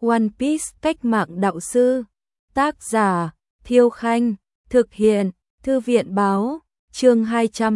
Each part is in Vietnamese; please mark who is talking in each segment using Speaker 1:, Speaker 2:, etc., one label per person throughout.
Speaker 1: One Piece cách mạng đạo sư. Tác giả Thiêu Khanh. Thực hiện Thư viện báo. Chương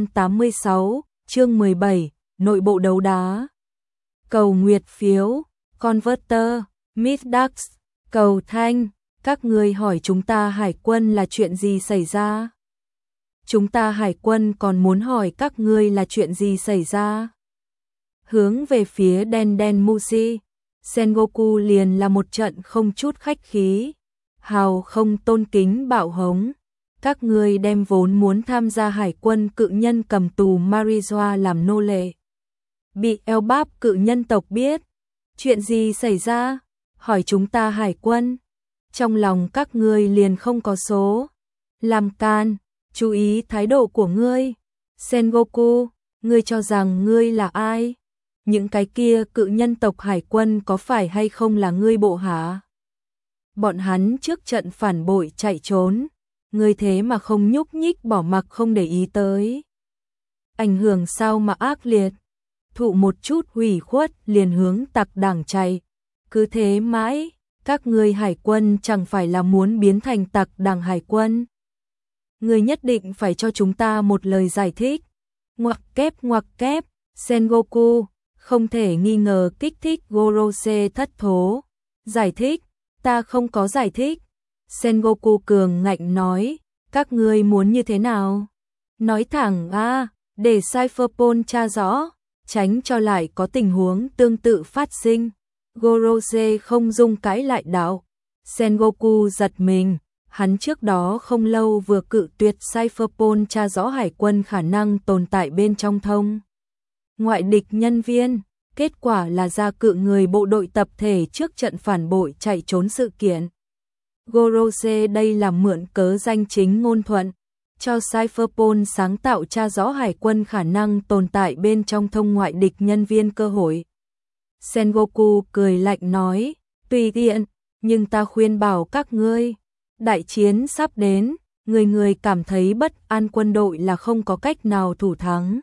Speaker 1: 286, chương 17, nội bộ đấu đá. Cầu nguyệt phiếu, Converter, Midax, cầu thanh, các ngươi hỏi chúng ta hải quân là chuyện gì xảy ra? Chúng ta hải quân còn muốn hỏi các ngươi là chuyện gì xảy ra? Hướng về phía Den Den Mushi, Sengoku liền là một trận không chút khách khí, hào không tôn kính bạo hống. Các ngươi đem vốn muốn tham gia hải quân cự nhân cầm tù Marijoa làm nô lệ. Bị Elbap cự nhân tộc biết. Chuyện gì xảy ra? Hỏi chúng ta hải quân. Trong lòng các ngươi liền không có số. Làm can, chú ý thái độ của ngươi. Sengoku, ngươi cho rằng ngươi là ai? Những cái kia cự nhân tộc hải quân có phải hay không là ngươi bộ hả? Bọn hắn trước trận phản bội chạy trốn. Ngươi thế mà không nhúc nhích bỏ mặc không để ý tới. Ảnh hưởng sao mà ác liệt. Thụ một chút hủy khuất liền hướng tặc đảng chạy. Cứ thế mãi, các ngươi hải quân chẳng phải là muốn biến thành tặc đảng hải quân. Ngươi nhất định phải cho chúng ta một lời giải thích. Ngoặc kép, Sengoku, không thể nghi ngờ kích thích Gorose thất thố. Giải thích, ta không có giải thích. Sengoku cường ngạnh nói, các ngươi muốn như thế nào? Nói thẳng a, để Cypherpol tra rõ, tránh cho lại có tình huống tương tự phát sinh. Gorose không dung cãi lại đạo. Sengoku giật mình, hắn trước đó không lâu vừa cự tuyệt Cypherpol tra rõ hải quân khả năng tồn tại bên trong thông ngoại địch nhân viên, kết quả là ra cự người bộ đội tập thể trước trận phản bội chạy trốn sự kiện. Gorose đây là mượn cớ danh chính ngôn thuận, cho Cypherpol sáng tạo tra rõ hải quân khả năng tồn tại bên trong thông ngoại địch nhân viên cơ hội. Sengoku cười lạnh nói, tùy tiện, nhưng ta khuyên bảo các ngươi, đại chiến sắp đến, người cảm thấy bất an quân đội là không có cách nào thủ thắng.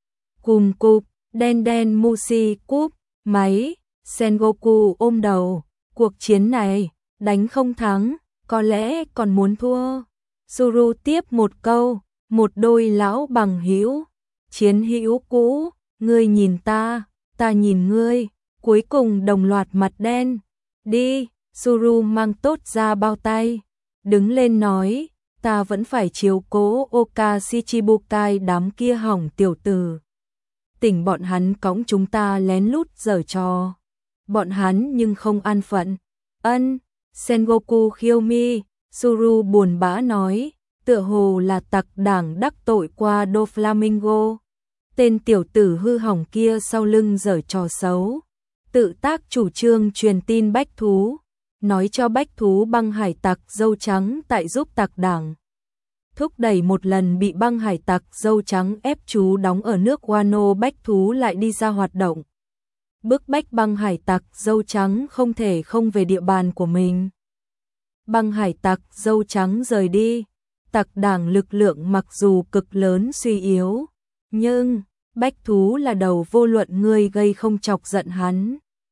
Speaker 1: Cùm cụp, Den Den Mushi cúp, máy, Sengoku ôm đầu, cuộc chiến này, đánh không thắng, có lẽ còn muốn thua. Zuru tiếp một câu, một đôi lão bằng hữu, chiến hữu cũ, ngươi nhìn ta nhìn ngươi, cuối cùng đồng loạt mặt đen. Đi, Zuru mang tốt ra bao tay, đứng lên nói, ta vẫn phải chiếu cố Oka Shichibukai đám kia hỏng tiểu tử. Tỉnh bọn hắn cõng chúng ta lén lút giở trò. Bọn hắn nhưng không an phận. Ân, Sengoku khiêu mi, Zuru buồn bã nói, tựa hồ là tặc đảng đắc tội qua Doflamingo. Tên tiểu tử hư hỏng kia sau lưng giở trò xấu. Tự tác chủ trương truyền tin bách thú, nói cho bách thú băng hải tặc dâu trắng tại giúp tặc đảng. Thúc đẩy một lần bị băng hải tặc dâu trắng ép chú đóng ở nước Wano bách thú lại đi ra hoạt động. Bức bách băng hải tặc dâu trắng không thể không về địa bàn của mình. Băng hải tặc dâu trắng rời đi, tặc đảng lực lượng mặc dù cực lớn suy yếu, nhưng bách thú là đầu vô luận ngươi gây không chọc giận hắn.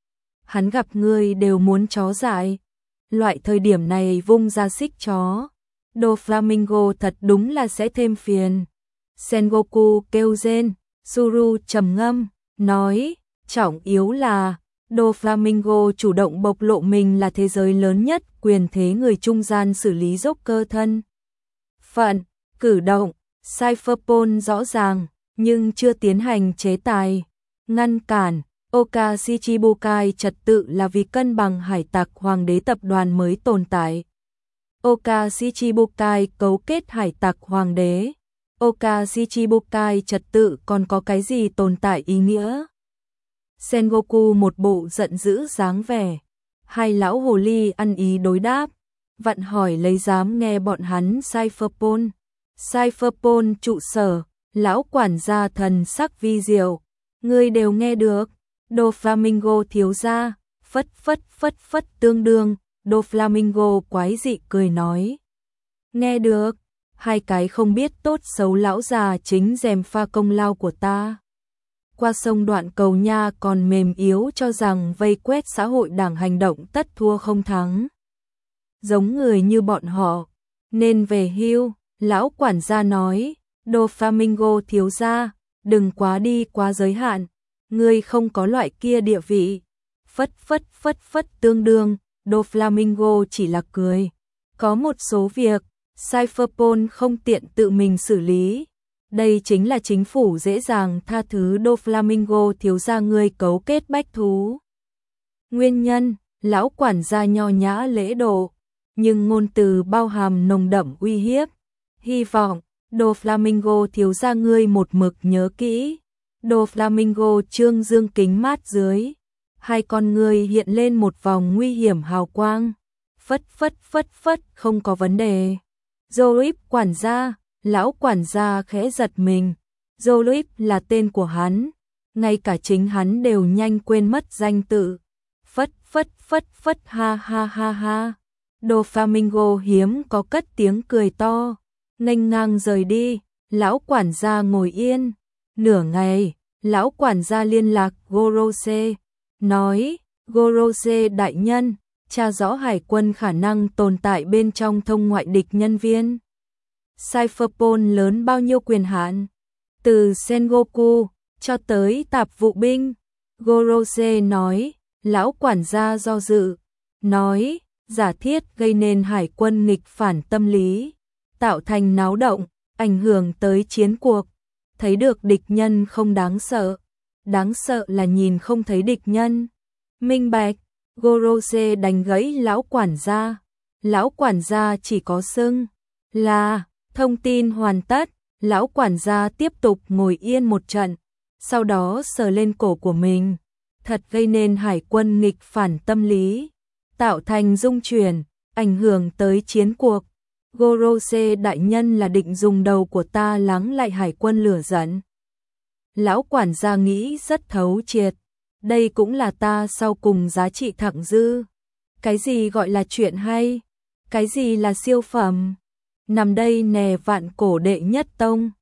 Speaker 1: Hắn gặp ngươi đều muốn chó dại. Loại thời điểm này vung ra xích chó. Doflamingo thật đúng là sẽ thêm phiền. Sengoku kêu rên, Zuru trầm ngâm, nói, trọng yếu là Doflamingo chủ động bộc lộ mình là thế giới lớn nhất quyền thế người trung gian xử lý Joker thân. Phận, cử động, Cypherpol rõ ràng, nhưng chưa tiến hành chế tài, ngăn cản. Oka Shichibukai trật tự là vì cân bằng hải tặc hoàng đế tập đoàn mới tồn tại. Oka Shichibukai cấu kết hải tặc hoàng đế. Oka Shichibukai trật tự còn có cái gì tồn tại ý nghĩa? Sengoku một bộ giận dữ dáng vẻ. Hai lão hồ ly ăn ý đối đáp. Vặn hỏi lấy dám nghe bọn hắn Cypherpol. Cypherpol trụ sở, lão quản gia thần sắc vi diệu. Ngươi đều nghe được. Doflamingo thiếu gia, phất tương đương. Doflamingo quái dị cười nói. Nghe được, hai cái không biết tốt xấu lão già chính gièm pha công lao của ta. qua sông đoạn cầu nha còn mềm yếu cho rằng vây quét xã hội đảng hành động tất thua không thắng. Giống người như bọn họ, nên về hưu, lão quản gia nói, Doflamingo thiếu gia, đừng quá đi quá giới hạn, ngươi không có loại kia địa vị. Phất tương đương, Doflamingo chỉ là cười. Có một số việc, Cypherpol không tiện tự mình xử lý. Đây chính là chính phủ dễ dàng tha thứ Doflamingo thiếu gia ngươi cấu kết bách thú. Nguyên nhân, lão quản gia nho nhã lễ độ, nhưng ngôn từ bao hàm nồng đậm uy hiếp. Hy vọng, Doflamingo thiếu gia ngươi một mực nhớ kỹ. Doflamingo trương dương kính mát dưới. Hai con ngươi hiện lên một vòng nguy hiểm hào quang. Phất, không có vấn đề. Joip quản gia, lão quản gia khẽ giật mình. Joip là tên của hắn, ngay cả chính hắn đều nhanh quên mất danh tự. Phất, ha ha. Doflamingo hiếm có cất tiếng cười to, nghênh ngang rời đi, lão quản gia ngồi yên. Nửa ngày, lão quản gia liên lạc Gorose, nói, Gorose đại nhân, tra rõ hải quân khả năng tồn tại bên trong thông ngoại địch nhân viên. Cypherpol lớn bao nhiêu quyền hạn? Từ Sengoku cho tới tạp vụ binh. Gorose nói, lão quản gia do dự, nói, giả thiết gây nên hải quân nghịch phản tâm lý, tạo thành náo động, ảnh hưởng tới chiến cuộc. Thấy được địch nhân không đáng sợ là nhìn không thấy địch nhân. Minh bạch, Gorose đánh gãy lão quản gia. Lão quản gia chỉ có xưng là thông tin hoàn tất. Lão quản gia tiếp tục ngồi yên một trận, sau đó sờ lên cổ của mình. Thật gây nên hải quân nghịch phản tâm lý, tạo thành dung chuyển, ảnh hưởng tới chiến cuộc. Gorose đại nhân là định dùng đầu của ta lắng lại hải quân lửa giận. Lão quản gia nghĩ rất thấu triệt. Đây cũng là ta sau cùng giá trị thặng dư. Cái gì gọi là chuyện hay? Cái gì là siêu phẩm? Nằm đây nè vạn cổ đệ nhất tông.